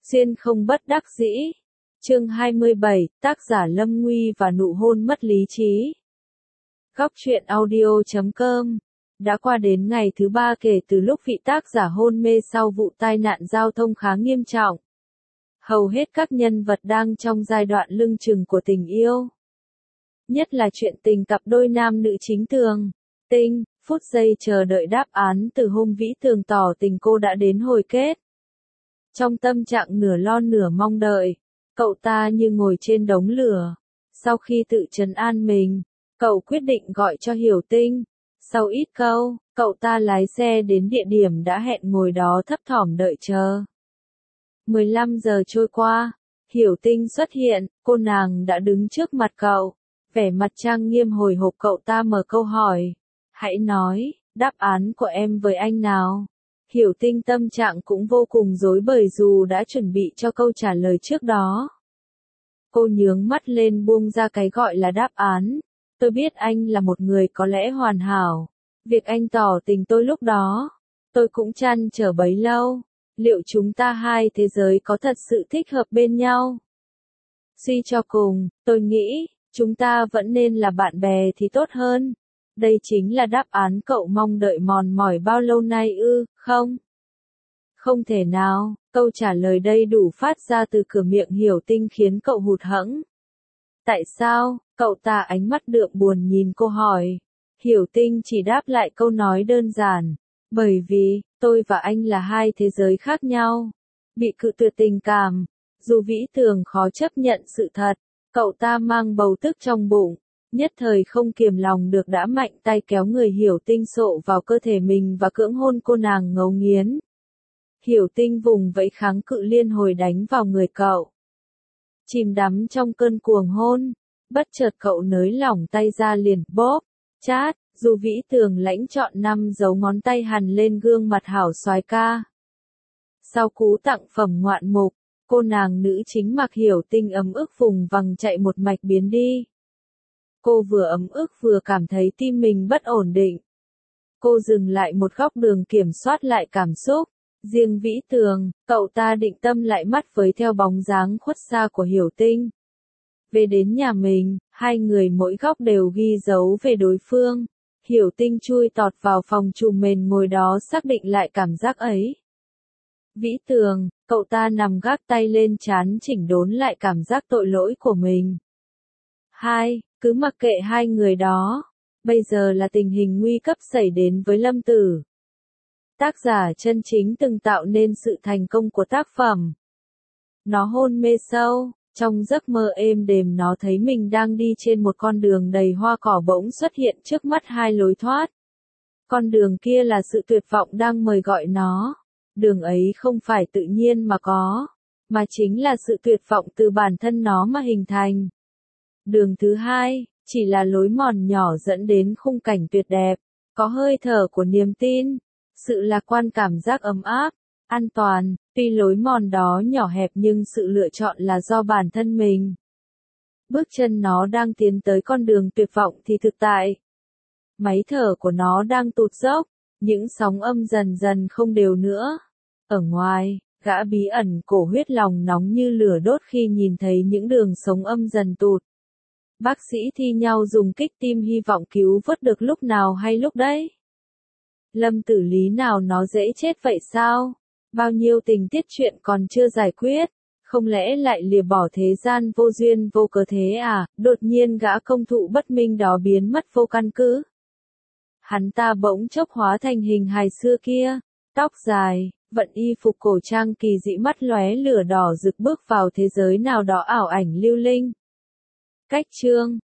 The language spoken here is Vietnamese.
Duyên không bất đắc dĩ. Chương 27, tác giả Lâm Nguy và nụ hôn mất lý trí. Góc truyện audio.com. Đã qua đến ngày thứ 3 kể từ lúc vị tác giả hôn mê sau vụ tai nạn giao thông khá nghiêm trọng. Hầu hết các nhân vật đang trong giai đoạn lưng chừng của tình yêu. Nhất là chuyện tình cặp đôi nam nữ chính Tường, Tinh, phút giây chờ đợi đáp án từ hôm Vĩ Tường tỏ tình cô đã đến hồi kết. Trong tâm trạng nửa lo nửa mong đợi, cậu ta như ngồi trên đống lửa. Sau khi tự trấn an mình, cậu quyết định gọi cho Hiểu Tinh. Sau ít câu, cậu ta lái xe đến địa điểm đã hẹn ngồi đó thấp thỏm đợi chờ. 15 giờ trôi qua, Hiểu Tinh xuất hiện, cô nàng đã đứng trước mặt cậu. Vẻ mặt trang nghiêm hồi hộp cậu ta mở câu hỏi. Hãy nói, đáp án của em với anh nào? Hiểu Tinh tâm trạng cũng vô cùng rối bời dù đã chuẩn bị cho câu trả lời trước đó. Cô nhướng mắt lên buông ra cái gọi là đáp án. Tôi biết anh là một người có lẽ hoàn hảo. Việc anh tỏ tình tôi lúc đó, tôi cũng trăn trở bấy lâu. Liệu chúng ta hai thế giới có thật sự thích hợp bên nhau? Suy cho cùng, tôi nghĩ, chúng ta vẫn nên là bạn bè thì tốt hơn. Đây chính là đáp án cậu mong đợi mòn mỏi bao lâu nay ư, không? Không thể nào, câu trả lời đầy đủ phát ra từ cửa miệng Hiểu Tinh khiến cậu hụt hẫng. Tại sao? Cậu ta ánh mắt đượm buồn nhìn cô hỏi. Hiểu Tinh chỉ đáp lại câu nói đơn giản. Bởi vì, tôi và anh là hai thế giới khác nhau. Bị cự tuyệt tình cảm. Dù Vĩ Tường khó chấp nhận sự thật, cậu ta mang bầu tức trong bụng. Nhất thời không kiềm lòng được đã mạnh tay kéo người Hiểu Tinh xộ vào cơ thể mình và cưỡng hôn cô nàng ngấu nghiến. Hiểu Tinh vùng vẫy kháng cự liên hồi đánh vào người cậu. Chìm đắm trong cơn cuồng hôn, bất chợt cậu nới lỏng tay ra liền bóp, chát, dù Vĩ Tường lãnh chọn 5 dấu ngón tay hằn lên gương mặt hảo soái ca. Sau cú tặng phẩm ngoạn mục, cô nàng nữ chính mặc Hiểu Tinh ấm ức vùng vằng chạy một mạch biến đi. Cô vừa ấm ức vừa cảm thấy tim mình bất ổn định. Cô dừng lại một góc đường kiểm soát lại cảm xúc. Riêng Vĩ Tường, cậu ta định tâm lại mắt với theo bóng dáng khuất xa của Hiểu Tinh. Về đến nhà mình, hai người mỗi góc đều ghi dấu về đối phương. Hiểu Tinh chui tọt vào phòng trùm mền ngồi đó xác định lại cảm giác ấy. Vĩ Tường, cậu ta nằm gác tay lên trán chỉnh đốn lại cảm giác tội lỗi của mình. Cứ mặc kệ hai người đó. Bây giờ là tình hình nguy cấp xảy đến với Lâm Tử. Tác giả chân chính từng tạo nên sự thành công của tác phẩm. Nó hôn mê sâu, trong giấc mơ êm đềm nó thấy mình đang đi trên một con đường đầy hoa cỏ bỗng xuất hiện trước mắt hai lối thoát. Con đường kia là sự tuyệt vọng đang mời gọi nó. Đường ấy không phải tự nhiên mà có, mà chính là sự tuyệt vọng từ bản thân nó mà hình thành. Đường thứ hai, chỉ là lối mòn nhỏ dẫn đến khung cảnh tuyệt đẹp, có hơi thở của niềm tin, sự lạc quan cảm giác ấm áp, an toàn, tuy lối mòn đó nhỏ hẹp nhưng sự lựa chọn là do bản thân mình. Bước chân nó đang tiến tới con đường tuyệt vọng thì thực tại. Máy thở của nó đang tụt dốc, những sóng âm dần dần không đều nữa. Ở ngoài, gã bí ẩn cổ huyết lòng nóng như lửa đốt khi nhìn thấy những đường sống âm dần tụt. Bác sĩ thi nhau dùng kích tim hy vọng cứu vớt được lúc nào hay lúc đấy. Lâm Tử lý nào nó dễ chết vậy sao? Bao nhiêu tình tiết chuyện còn chưa giải quyết, không lẽ lại lìa bỏ thế gian vô duyên vô cớ thế à? Đột nhiên gã công thụ bất minh đó biến mất vô căn cứ. Hắn ta bỗng chốc hóa thành hình hài xưa kia, tóc dài, vận y phục cổ trang kỳ dị mắt lóe lửa đỏ rực bước vào thế giới nào đó ảo ảnh lưu linh. Cách chương